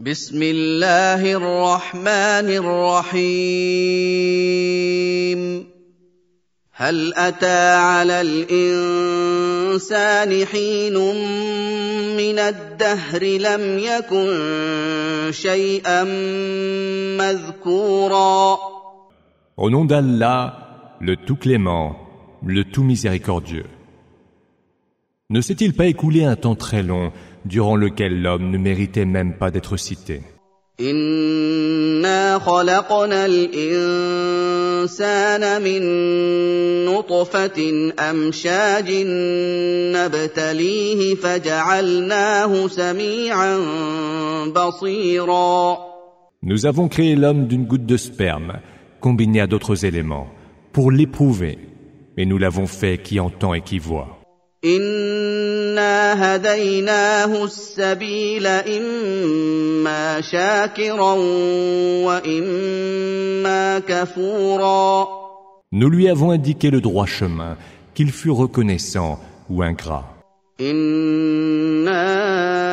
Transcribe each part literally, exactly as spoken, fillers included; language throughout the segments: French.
بسم الله الرحمن الرحيم هل أتى على الإنسان حين من الدهر لم يكن شيئا مذكورا. Au nom d'Allah, le tout clément, le tout miséricordieux. Ne s'est-il pas écoulé un temps très long durant lequel l'homme ne méritait même pas d'être cité? إنا خلقنا الإنسان من نطفة أمشاج نبتليه فجعلناه سميعا بصيرا. Nous avons créé l'homme d'une goutte de sperme, combinée à d'autres éléments, pour l'éprouver, et nous l'avons fait qui entend et qui voit. إنا هديناه السبيل إما شاكرا وإما كفورا. Nous lui avons indiqué le droit chemin, qu'il fût reconnaissant ou ingrat. إنا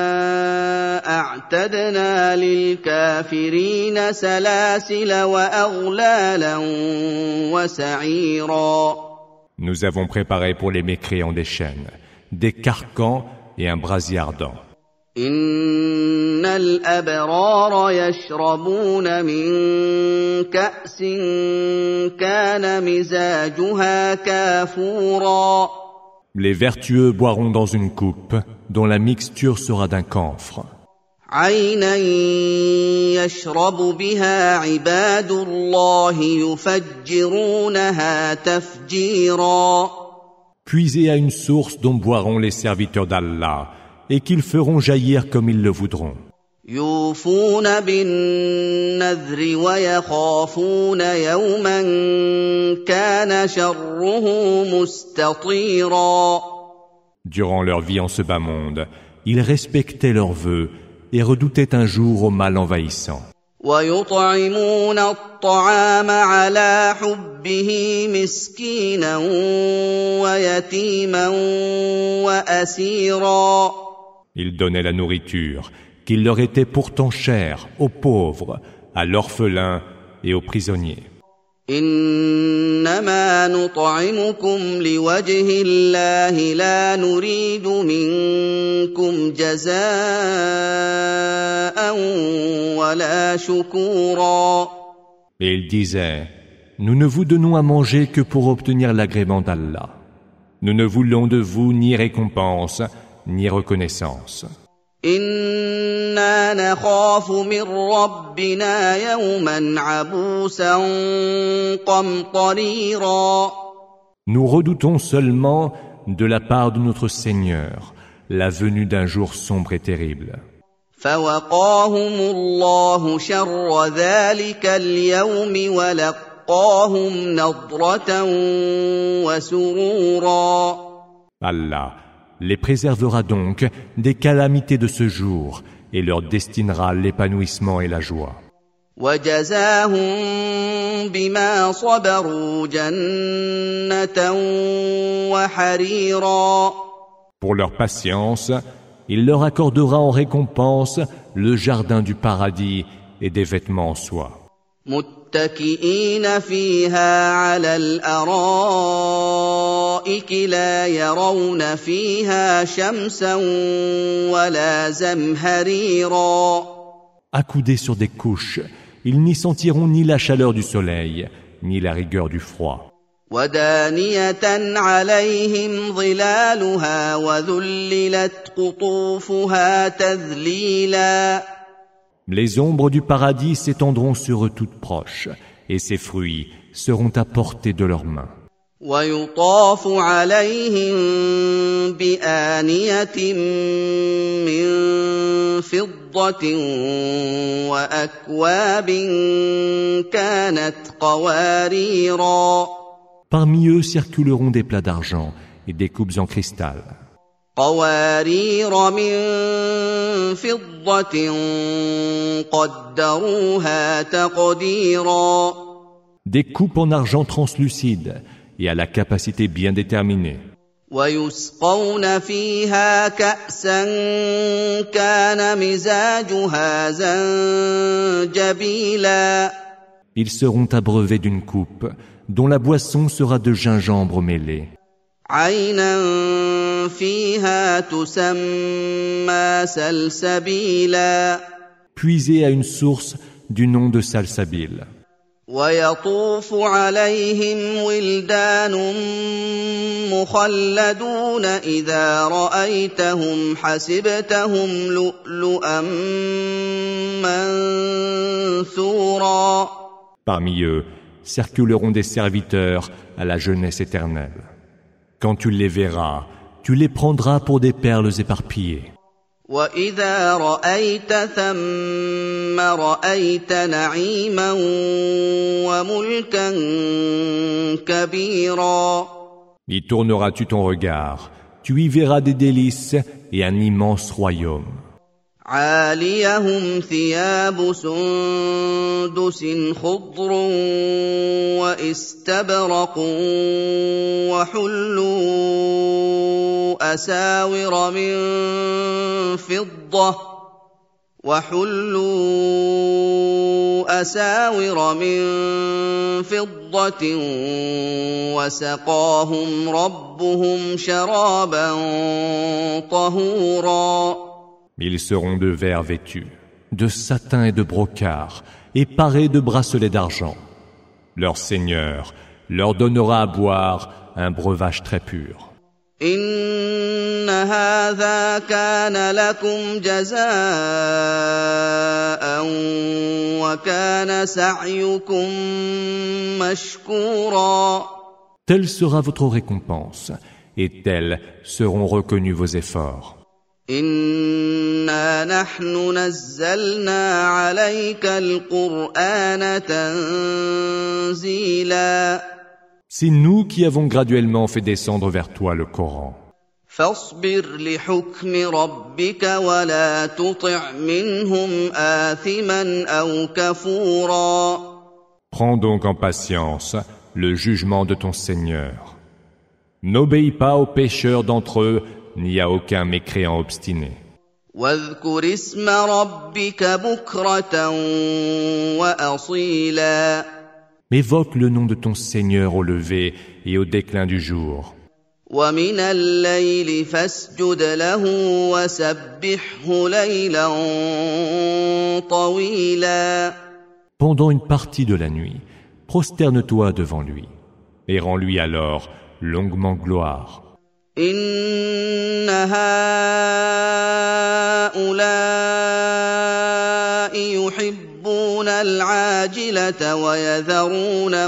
أعتدنا للكافرين سلاسل وأغلالا وسعيرا. Nous avons préparé pour les mécréants des chaînes, des carcans et un brasier ardent. إن الأبرار يشربون من كأس كان مزاجها كافورا. Les vertueux boiront dans une coupe dont la mixture sera d'un camphre. عينا يشرب بها عباد الله يفجرونها تفجيرا. Puisez à une source dont boiront les serviteurs d'Allah et qu'ils feront jaillir comme ils le voudront. يوفون بالنذر ويخافون يوما كان شره مستطيرا. Durant leur vie en ce bas monde, ils respectaient leurs vœux et redoutaient un jour au mal envahissant. ويطعمون الطعام على حبه مسكينا ويتيما وأسيرا. Ils donnaient la nourriture, qui leur était pourtant chère, aux pauvres, à l'orphelin et aux prisonniers. إنما نطعمكم لوجه الله لا نريد منكم جزاء ولا شكورا. Et ils disaient, nous ne vous donnons à manger que pour obtenir l'agrément d'Allah. Nous ne voulons de vous ni récompense, ni reconnaissance. إنا نخاف من ربنا يوما عبوسا قمطريرا. Nous redoutons seulement de la part de notre Seigneur la venue d'un jour sombre et terrible. فوقاهم الله شر ذلك اليوم ولقاهم نضرة وسرورا. Allah les préservera donc des calamités de ce jour et leur destinera l'épanouissement et la joie. وجزاهم بما صبروا جنة وحريرا. Pour leur patience, il leur accordera en récompense le jardin du paradis et des vêtements en soie. متكئين فيها على الأرائك لا يرون فيها شمسا ولا زمهريرا. Accoudés sur des couches, ils n'y sentiront ni la chaleur du soleil, ni la rigueur du froid. ودانية عليهم ظلالها وذللت قطوفها تذليلا. Les ombres du paradis s'étendront sur eux toutes proches, et ses fruits seront à portée de leurs mains. ويطاف عليهم بآنية من فضة وأكواب كانت قواريرا. Parmi eux circuleront des plats d'argent et des coupes en cristal. قوارير من فضة قدروها تقديرا. Des coupes en argent translucide et à la capacité bien déterminée. ويسقون فيها كأسا كان مزاجها زنجبيلا. Ils seront abreuvés d'une coupe dont la boisson sera de gingembre mêlé. عينا فيها تسمى سلسبيلا. Puisée à une source du nom de Salsabil. ويطوف عليهم ولدان مخلدون إذا رأيتهم حسبتهم لؤلؤا منثورا. Parmi eux circuleront des serviteurs à la jeunesse éternelle. Quand tu les verras, tu les prendras pour des perles éparpillées. وإذا رأيت ثم رأيت نعيما وملكا كبيرا. Y tourneras-tu ton regard, tu y verras des délices et un immense royaume. عاليهم ثياب سندس خضر واستبرق وحلوا أساور من فضة وحلوا أساور من فضة وسقاهم ربهم شرابا طهورا. Ils seront de verre vêtus, de satin et de brocart, et parés de bracelets d'argent. Leur Seigneur leur donnera à boire un breuvage très pur. إن هذا كان لكم جزاء وكان سعيكم مشكورا. Telle sera votre récompense, et tels seront reconnus vos efforts. إنا نحن نزلنا عليك القرآن تنزيلا. C'est nous qui avons graduellement fait descendre vers toi le Coran. فاصبر لحكم ربك ولا تطع منهم آثما أو كفورا. Prends donc en patience le jugement de ton Seigneur. N'obéis pas aux pécheurs d'entre eux, ni à aucun mécréant obstiné. واذكر اسم ربك بكرة وأصيلا. Évoque le nom de ton Seigneur au lever et au déclin du jour. ومن الليل فاسجد له وسبحه ليلا طويلا. Pendant une partie de la nuit, prosterne-toi devant lui et rends-lui alors longuement gloire. إن هؤلاء يحبون العاجلة ويذرون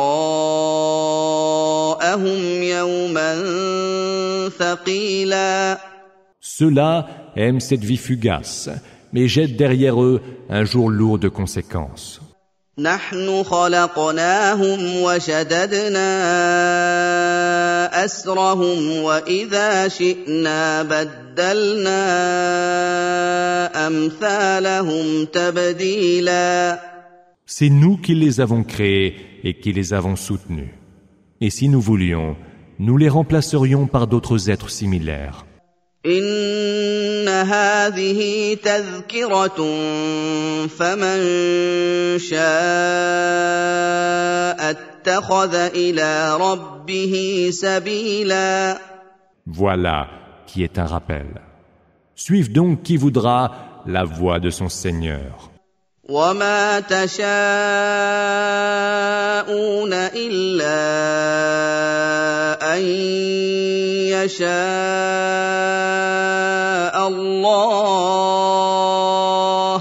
وراءهم يوما ثقيلا. Ceux-là aiment cette vie fugace, mais jettent derrière eux un jour lourd de conséquences. نحن خلقناهم وشددنا أسرهم وإذا شئنا بدلنا أمثالهم تبديلا. C'est nous qui les avons créés et qui les avons soutenus. Et si nous voulions, nous les remplacerions par d'autres êtres similaires. إن هذه تذكرة فمن شاء اتخذ إلى ربه سبيلا. Voilà qui est un rappel. Suive donc qui voudra la voie de son Seigneur. وما تشاءون إلا أن يشاء الله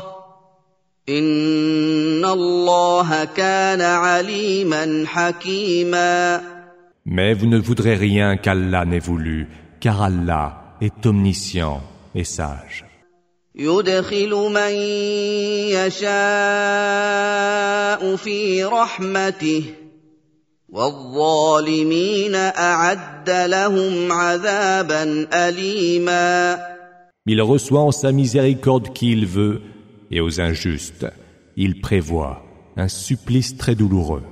إن الله كان عليما حكيما. Mais vous ne voudrez rien qu'Allah n'ait voulu, car Allah est omniscient et sage. يدخل من يشاء في رحمته والظالمين أعد لهم عذابا أليما. Il reçoit en sa miséricorde qui il veut, et aux injustes, il prévoit un supplice très douloureux.